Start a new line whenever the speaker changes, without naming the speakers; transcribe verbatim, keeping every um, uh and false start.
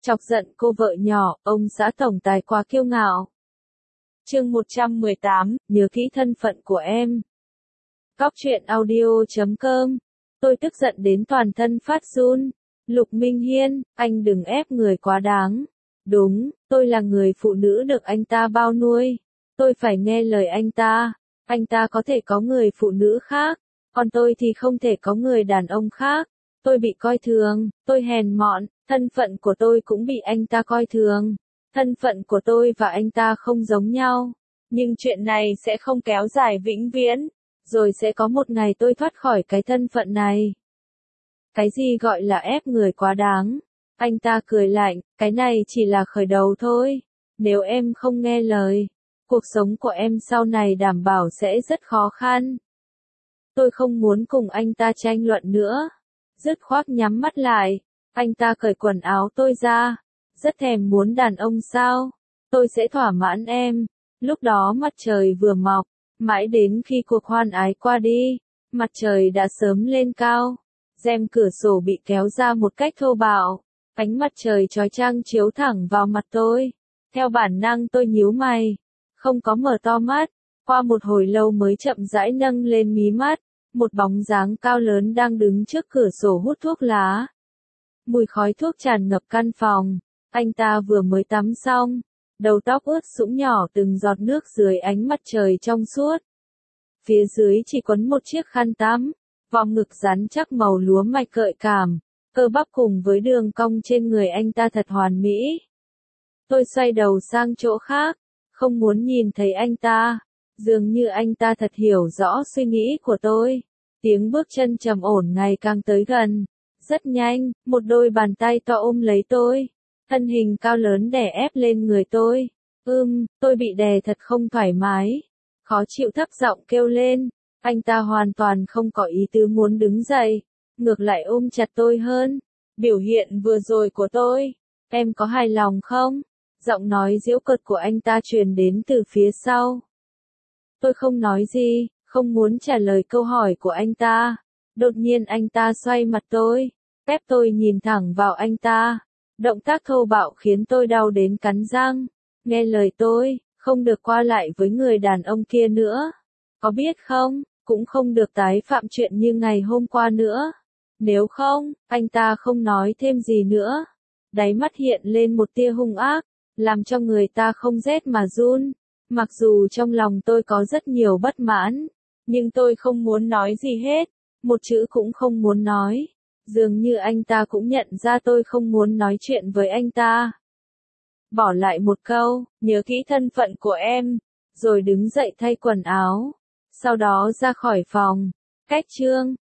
Chọc giận cô vợ nhỏ, ông xã tổng tài quá kiêu ngạo. Chương một trăm mười tám, nhớ kỹ thân phận của em. Cóc truyện audio chấm com. Tôi tức giận đến toàn thân phát run. Lục Minh Hiên, anh đừng ép người quá đáng. Đúng, tôi là người phụ nữ được anh ta bao nuôi. Tôi phải nghe lời anh ta. Anh ta có thể có người phụ nữ khác, còn tôi thì không thể có người đàn ông khác. Tôi bị coi thường, tôi hèn mọn, thân phận của tôi cũng bị anh ta coi thường. Thân phận của tôi và anh ta không giống nhau. Nhưng chuyện này sẽ không kéo dài vĩnh viễn. Rồi sẽ có một ngày tôi thoát khỏi cái thân phận này. Cái gì gọi là ép người quá đáng? Anh ta cười lạnh, cái này chỉ là khởi đầu thôi. Nếu em không nghe lời, cuộc sống của em sau này đảm bảo sẽ rất khó khăn. Tôi không muốn cùng anh ta tranh luận nữa. Dứt khoát nhắm mắt lại. Anh ta cởi quần áo tôi ra. Rất thèm muốn đàn ông sao? Tôi sẽ thỏa mãn em. Lúc đó mặt trời vừa mọc. Mãi đến khi cuộc hoan ái qua đi, mặt trời đã sớm lên cao. Rèm cửa sổ bị kéo ra một cách thô bạo. Ánh mặt trời chói chang chiếu thẳng vào mặt tôi. Theo bản năng tôi nhíu mày. Không có mở to mắt. Qua một hồi lâu mới chậm rãi nâng lên mí mắt. Một bóng dáng cao lớn đang đứng trước cửa sổ hút thuốc lá. Mùi khói thuốc tràn ngập căn phòng. Anh ta vừa mới tắm xong. Đầu tóc ướt sũng nhỏ từng giọt nước dưới ánh mặt trời trong suốt. Phía dưới chỉ quấn một chiếc khăn tắm. Vòng ngực rắn chắc màu lúa mạch gợi cảm. Cơ bắp cùng với đường cong trên người anh ta thật hoàn mỹ. Tôi xoay đầu sang chỗ khác. Không muốn nhìn thấy anh ta. Dường như anh ta thật hiểu rõ suy nghĩ của tôi. Tiếng bước chân trầm ổn ngày càng tới gần. Rất nhanh, một đôi bàn tay to ôm lấy tôi. Thân hình cao lớn đè ép lên người tôi. Ưm, tôi bị đè thật không thoải mái. Khó chịu thấp giọng kêu lên. Anh ta hoàn toàn không có ý tứ muốn đứng dậy. Ngược lại ôm chặt tôi hơn. Biểu hiện vừa rồi của tôi. Em có hài lòng không? Giọng nói giễu cợt của anh ta truyền đến từ phía sau. Tôi không nói gì, không muốn trả lời câu hỏi của anh ta. Đột nhiên anh ta xoay mặt tôi. Ép tôi nhìn thẳng vào anh ta. Động tác thô bạo khiến tôi đau đến cắn răng. Nghe lời tôi, không được qua lại với người đàn ông kia nữa. Có biết không, cũng không được tái phạm chuyện như ngày hôm qua nữa. Nếu không, anh ta không nói thêm gì nữa. Đáy mắt hiện lên một tia hung ác, làm cho người ta không rét mà run. Mặc dù trong lòng tôi có rất nhiều bất mãn, nhưng tôi không muốn nói gì hết. Một chữ cũng không muốn nói. Dường như anh ta cũng nhận ra tôi không muốn nói chuyện với anh ta. Bỏ lại một câu, nhớ kỹ thân phận của em, rồi đứng dậy thay quần áo. Sau đó ra khỏi phòng. Cách chương